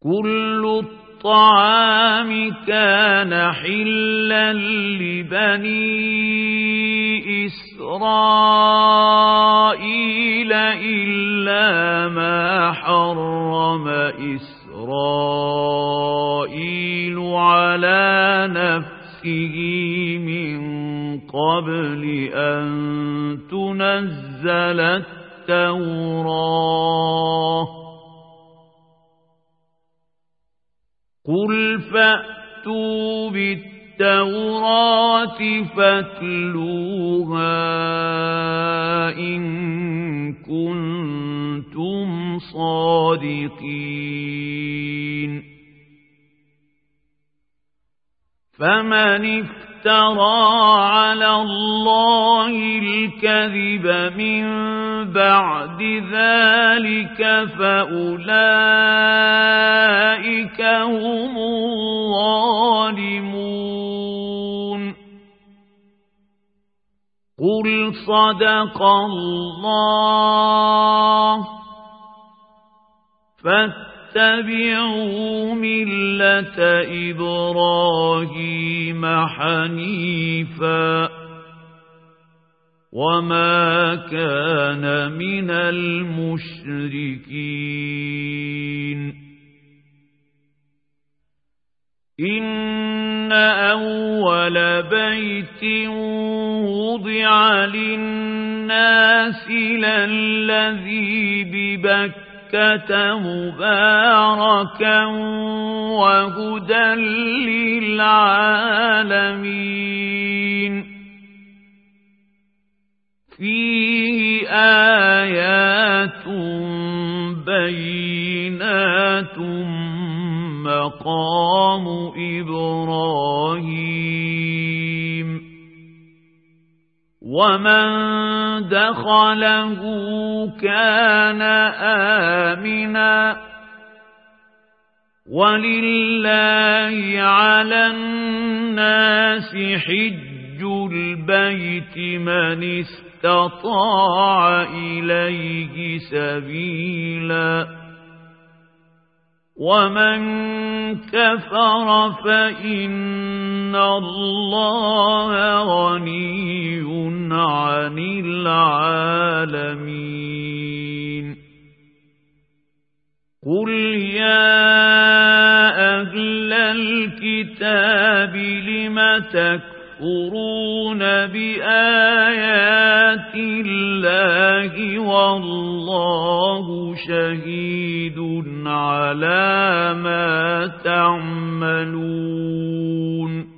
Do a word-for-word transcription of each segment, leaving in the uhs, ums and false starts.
كل الطعام كان حلا لبني إسرائيل إلا ما حرم إسرائيل على نفسه من قبل أن تنزل التوراة قل فأتوا بالتوراة فاتلوها إن كنتم صادقين فمن افترى على الله الكذب من بعد ذلك فأولئك هم الظالمون قل صدق الله فاتبعوا ملة إبراهيم حنيفا وما كان من المشركين إن أول بيت وضع للناس للذي ببكة مباركا وهدى للعالمين فيه آيات بينات مقام إبراهيم ومن دخله كان آمنا ولله على الناس حج البيت من استطاع إليه سبيلا ومن كفر فإن الله غني عن العالمين قل يا أهل الكتاب لم تكفرون بآيات الله والله شهيد على ما تعملون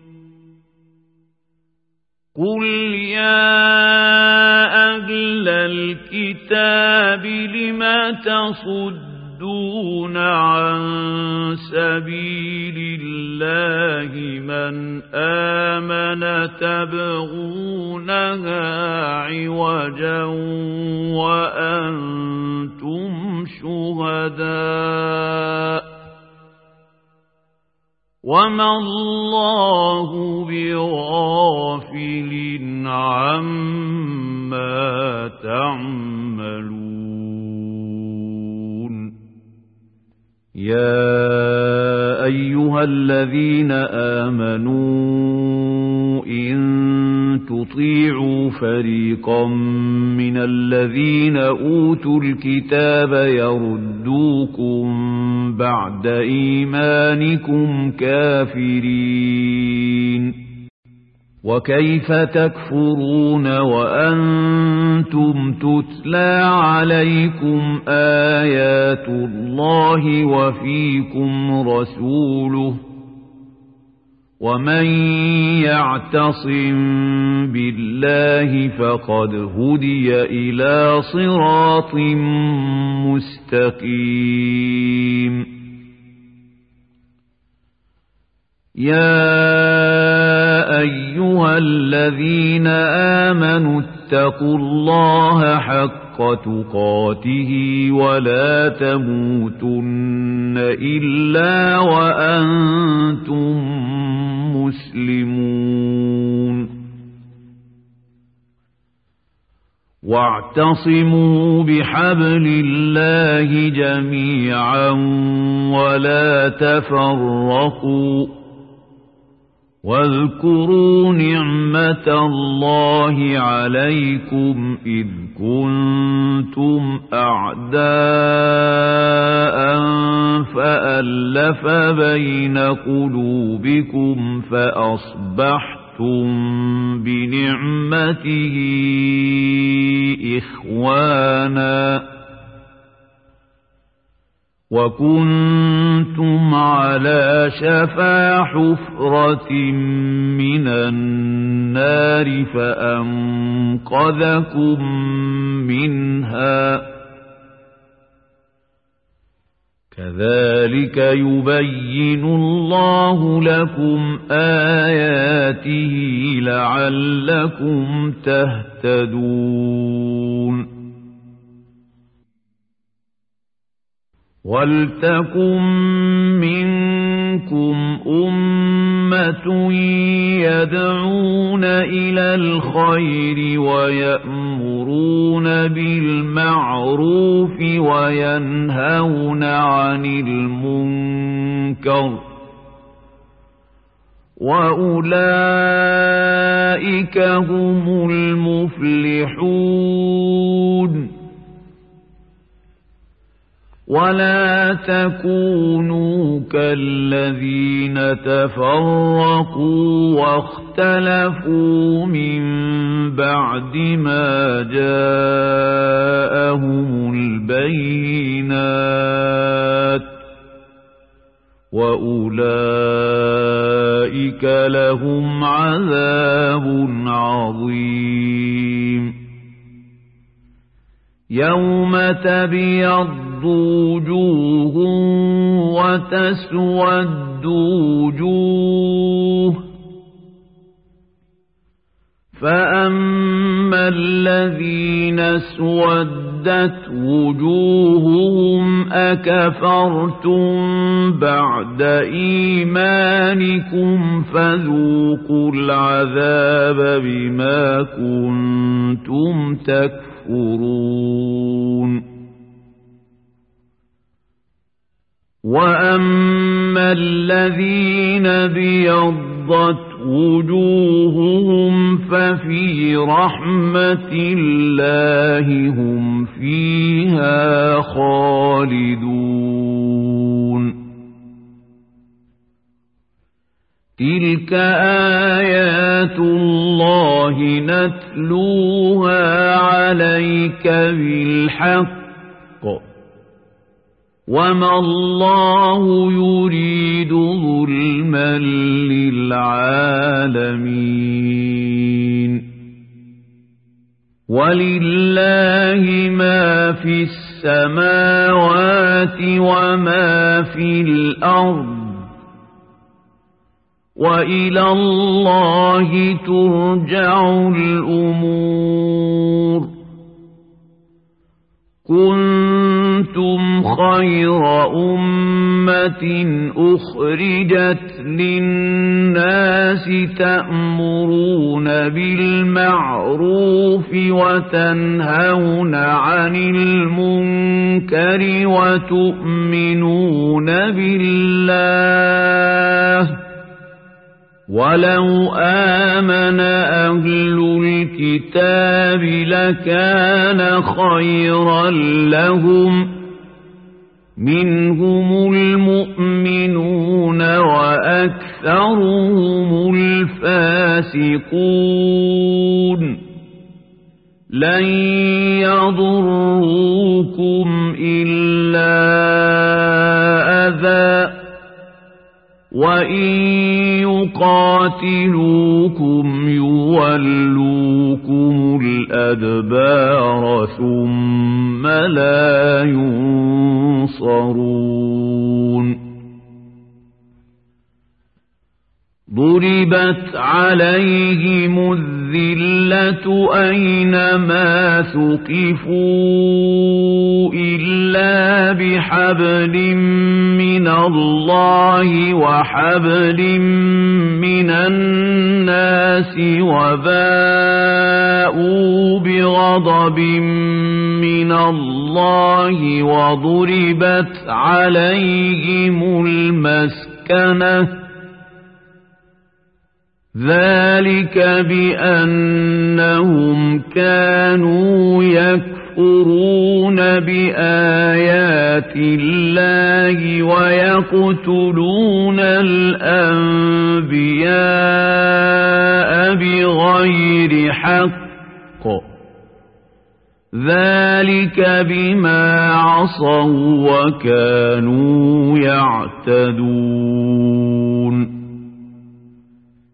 قل يا أهل الكتاب لم تصدون عن سبيل الله من آمن تبغونها عوجا وأنتم شهداء وما الله بغافل عما تعملون يا أيها الذين آمنوا إن تطيعوا فريقا من الذين أوتوا الكتاب يردوكم بعد إيمانكم كافرين وكيف تكفرون وأنتم تتلى عليكم آيات الله وفيكم رسوله ومن يعتصم بالله فقد هدي إلى صراط مستقيم يا أيها الذين آمنوا اتقوا الله حق تقاته ولا تموتن إلا وأنتم مسلمون واعتصموا بحبل الله جميعا ولا تفرقوا واذكروا نعمة الله عليكم إذ كنتم أعداء فألف بين قلوبكم فأصبحتم بنعمته إخوانا وكنتم على شفا حفرة من النار فأنقذكم منها كذلك يبين الله لكم آياته لعلكم تهتدون ولتكن منكم أمة يدعون إلى الخير ويأمرون بالمعروف وينهون عن المنكر وأولئك هم المفلحون ولا تكونوا كالذين تفرقوا واختلفوا من بعد ما جاءهم البينات وأولئك لهم عذاب عظيم يوم تبيض وجوه وتسود وجوه فأما الذين اسودت وجوههم أكفرتم بعد إيمانكم فذوقوا العذاب بما كنتم تكفرون وأما الذين ابيضت وجوههم ففي رحمة الله هم فيها خالدون تلك آيات الله نتلوها عليك بالحق وما الله يريد ظلما للعالمين ولله ما في السماوات وما في الأرض وإلى الله ترجع الأمور كنتم خير أمة أخرجت للناس تأمرون بالمعروف وتنهون عن المنكر وتؤمنون بالله ولو آمن أهل الكتاب لكان خيرا لهم منهم المؤمنون وأكثرهم الفاسقون لن يضروكم إلا أذى وإن يقاتلوكم يولوكم الأدبار ثم لا ينصرون ضربت عليهم الذين الذِّلَّةُ أَيْنَمَا ثُقِفُوا إِلَّا بِحَبْلٍ مِّنَ اللَّهِ وَحَبْلٍ مِّنَ النَّاسِ وَبَاءُوا بِغَضَبٍ مِّنَ اللَّهِ وَضُرِبَتْ عَلَيْهِمُ الْمَسْكَنَةُ ذَلِكَ بِأَنَّهُمْ كَانُوا يَكْفُرُونَ بِآيَاتِ اللَّهِ وَيَقْتُلُونَ الْأَنبِيَاءَ بِغَيْرِ حَقٍّ ذَلِكَ بِمَا عَصَوا وَّكَانُوا يَعْتَدُونَ